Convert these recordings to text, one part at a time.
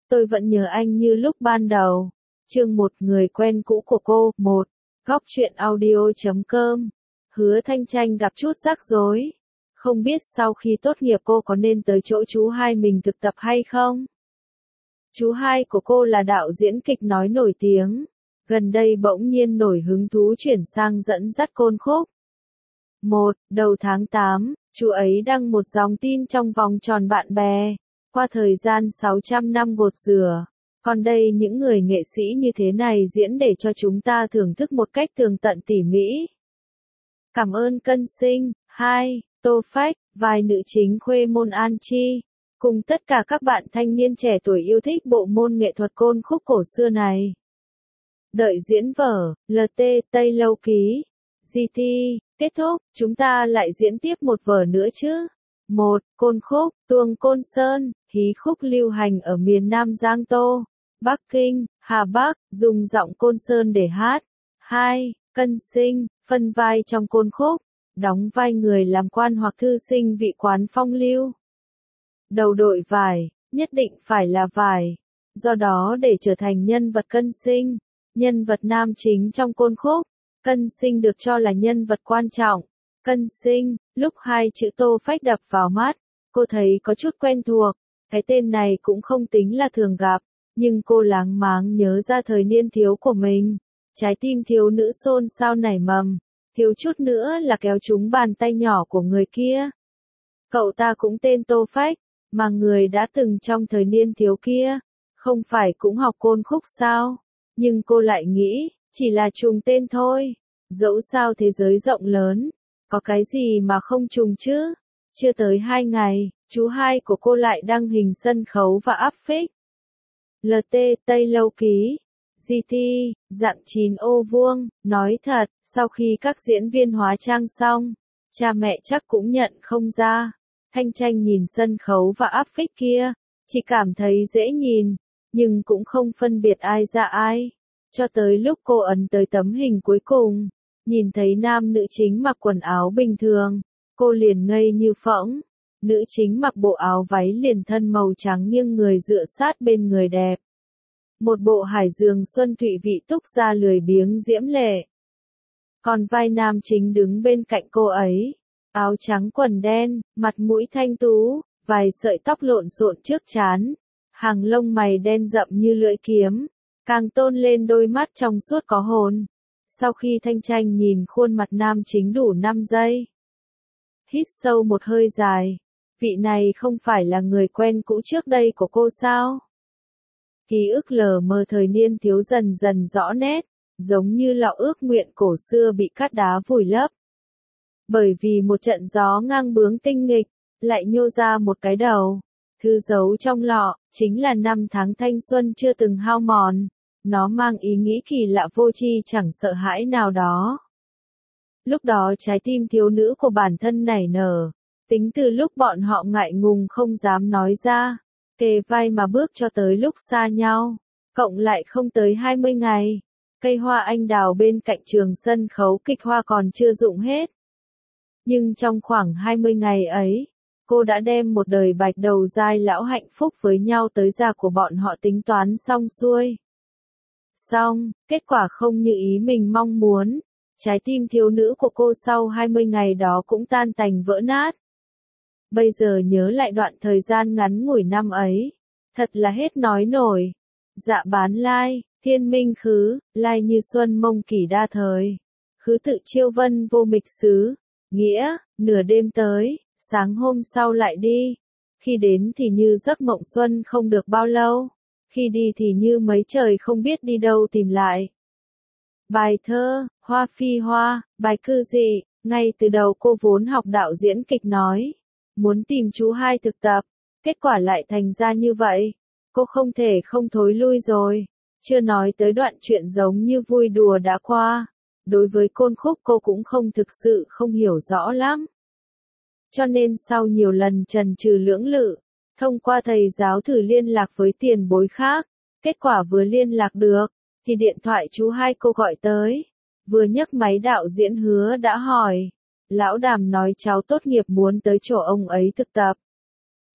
Tôi vẫn nhớ anh như lúc ban đầu. Chương 1 Người quen cũ của cô. 1. Góc truyện audio.com. Hứa Thanh Tranh gặp chút rắc rối. Không biết sau khi tốt nghiệp cô có nên tới chỗ chú hai mình thực tập hay không? Chú hai của cô là đạo diễn kịch nói nổi tiếng. Gần đây bỗng nhiên nổi hứng thú chuyển sang dẫn dắt côn khúc. 1. Đầu tháng 8, chú ấy đăng một dòng tin trong vòng tròn bạn bè. Qua thời gian 600 năm gột rửa, còn đây những người nghệ sĩ như thế này diễn để cho chúng ta thưởng thức một cách tường tận tỉ mỉ. Cảm ơn Cân Sinh. 2. Tô Phách, vai nữ chính Khuê Môn An Chi, cùng tất cả các bạn thanh niên trẻ tuổi yêu thích bộ môn nghệ thuật côn khúc cổ xưa này. Đợi diễn vở, LT, Tây Lâu Ký, GT, kết thúc, chúng ta lại diễn tiếp một vở nữa chứ. 1. Côn khúc, tuồng Côn Sơn, hí khúc lưu hành ở miền Nam Giang Tô, Bắc Kinh, Hà Bắc, dùng giọng Côn Sơn để hát. 2. Cân Sinh, phân vai trong côn khúc, đóng vai người làm quan hoặc thư sinh vị quán phong lưu. Đầu đội vải, nhất định phải là vải. Do đó để trở thành nhân vật Cân Sinh, nhân vật nam chính trong côn khúc, Cân Sinh được cho là nhân vật quan trọng. Cân Sinh, lúc hai chữ Tô Phách đập vào mắt, cô thấy có chút quen thuộc, cái tên này cũng không tính là thường gặp, nhưng cô láng máng nhớ ra thời niên thiếu của mình, trái tim thiếu nữ xôn xao nảy mầm, thiếu chút nữa là kéo trúng bàn tay nhỏ của người kia. Cậu ta cũng tên Tô Phách, mà người đã từng trong thời niên thiếu kia, không phải cũng học côn khúc sao? Nhưng cô lại nghĩ, chỉ là trùng tên thôi, dẫu sao thế giới rộng lớn. Có cái gì mà không trùng chứ? Chưa tới 2 ngày, chú hai của cô lại đăng hình sân khấu và áp phích. LT, Tây Lâu Ký, GT, dạng 9 ô vuông, nói thật, sau khi các diễn viên hóa trang xong, cha mẹ chắc cũng nhận không ra. Thanh Tranh nhìn sân khấu và áp phích kia, chỉ cảm thấy dễ nhìn, nhưng cũng không phân biệt ai ra ai. Cho tới lúc cô ấn tới tấm hình cuối cùng, nhìn thấy nam nữ chính mặc quần áo bình thường, cô liền ngây như phỗng. Nữ chính mặc bộ áo váy liền thân màu trắng nghiêng người dựa sát bên người đẹp. Một bộ hải dương xuân thụy vị túc ra lười biếng diễm lệ. Còn vai nam chính đứng bên cạnh cô ấy, áo trắng quần đen, mặt mũi thanh tú, vài sợi tóc lộn xộn trước trán, hàng lông mày đen rậm như lưỡi kiếm, càng tôn lên đôi mắt trong suốt có hồn. Sau khi Thanh Tranh nhìn khuôn mặt nam chính đủ 5 giây, hít sâu một hơi dài, vị này không phải là người quen cũ trước đây của cô sao? Ký ức lờ mờ thời niên thiếu dần dần rõ nét, giống như lọ ước nguyện cổ xưa bị cát đá vùi lấp. Bởi vì một trận gió ngang bướng tinh nghịch, lại nhô ra một cái đầu. Thứ giấu trong lọ, chính là năm tháng thanh xuân chưa từng hao mòn. Nó mang ý nghĩ kỳ lạ vô tri chẳng sợ hãi nào đó. Lúc đó trái tim thiếu nữ của bản thân nảy nở, tính từ lúc bọn họ ngại ngùng không dám nói ra, kề vai mà bước cho tới lúc xa nhau, cộng lại không tới 20 ngày. Cây hoa anh đào bên cạnh trường sân khấu kịch hoa còn chưa rụng hết. Nhưng trong khoảng 20 ngày ấy, cô đã đem một đời bạch đầu dai lão hạnh phúc với nhau tới già của bọn họ tính toán xong xuôi. Xong, kết quả không như ý mình mong muốn. Trái tim thiếu nữ của cô sau 20 ngày đó cũng tan tành vỡ nát. Bây giờ nhớ lại đoạn thời gian ngắn ngủi năm ấy, thật là hết nói nổi. Dạ bán lai, thiên minh khứ, lai như xuân mông kỷ đa thời. Khứ tự chiêu vân vô mịch xứ, nghĩa, nửa đêm tới, sáng hôm sau lại đi. Khi đến thì như giấc mộng xuân không được bao lâu. Khi đi thì như mấy trời không biết đi đâu tìm lại. Bài thơ, Hoa Phi Hoa, bài cư dị, ngay từ đầu cô vốn học đạo diễn kịch nói, muốn tìm chú hai thực tập, kết quả lại thành ra như vậy. Cô không thể không thối lui rồi, chưa nói tới đoạn chuyện giống như vui đùa đã qua, đối với côn khúc cô cũng không thực sự không hiểu rõ lắm. Cho nên sau nhiều lần chần chừ lưỡng lự, thông qua thầy giáo thử liên lạc với tiền bối khác, kết quả vừa liên lạc được, thì điện thoại chú hai cô gọi tới, vừa nhấc máy đạo diễn Hứa đã hỏi, lão Đàm nói cháu tốt nghiệp muốn tới chỗ ông ấy thực tập.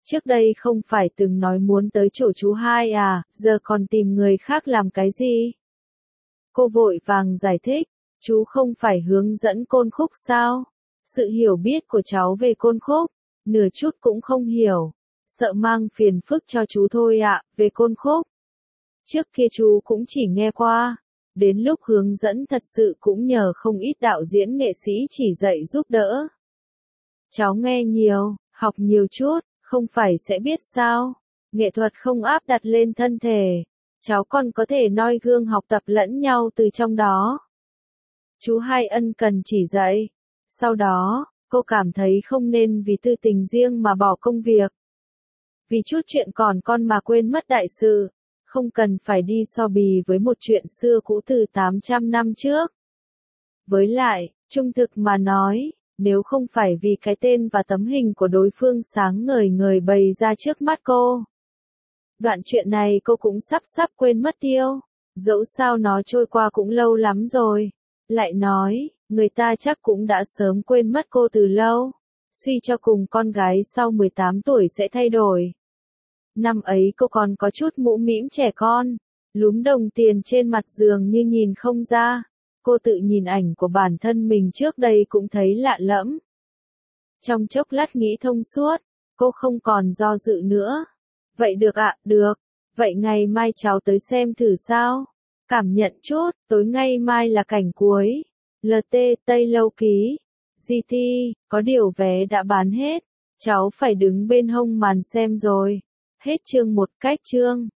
Trước đây không phải từng nói muốn tới chỗ chú hai à, giờ còn tìm người khác làm cái gì? Cô vội vàng giải thích, chú không phải hướng dẫn Côn Khúc sao? Sự hiểu biết của cháu về Côn Khúc, nửa chút cũng không hiểu. Sợ mang phiền phức cho chú thôi ạ, về Côn Khúc. Trước kia chú cũng chỉ nghe qua. Đến lúc hướng dẫn thật sự cũng nhờ không ít đạo diễn nghệ sĩ chỉ dạy giúp đỡ. Cháu nghe nhiều, học nhiều chút, không phải sẽ biết sao. Nghệ thuật không áp đặt lên thân thể. Cháu còn có thể noi gương học tập lẫn nhau từ trong đó. Chú hai ân cần chỉ dạy. Sau đó, cô cảm thấy không nên vì tư tình riêng mà bỏ công việc. Vì chút chuyện còn con mà quên mất đại sự. Không cần phải đi so bì với một chuyện xưa cũ từ 800 năm trước. Với lại, trung thực mà nói, nếu không phải vì cái tên và tấm hình của đối phương sáng ngời ngời bày ra trước mắt cô. Đoạn chuyện này cô cũng sắp quên mất tiêu. Dẫu sao nó trôi qua cũng lâu lắm rồi. Lại nói, người ta chắc cũng đã sớm quên mất cô từ lâu. Suy cho cùng con gái sau 18 tuổi sẽ thay đổi. Năm ấy cô còn có chút mũm mĩm trẻ con, lúm đồng tiền trên mặt giường như nhìn không ra. Cô tự nhìn ảnh của bản thân mình trước đây cũng thấy lạ lẫm. Trong chốc lát nghĩ thông suốt, cô không còn do dự nữa. Vậy được ạ, được. Vậy ngày mai cháu tới xem thử sao? Cảm nhận chút, tối ngày mai là cảnh cuối. LT Tây Lâu Ký. GT, có điều vé đã bán hết. Cháu phải đứng bên hông màn xem rồi. Hết chương 1 cách chương.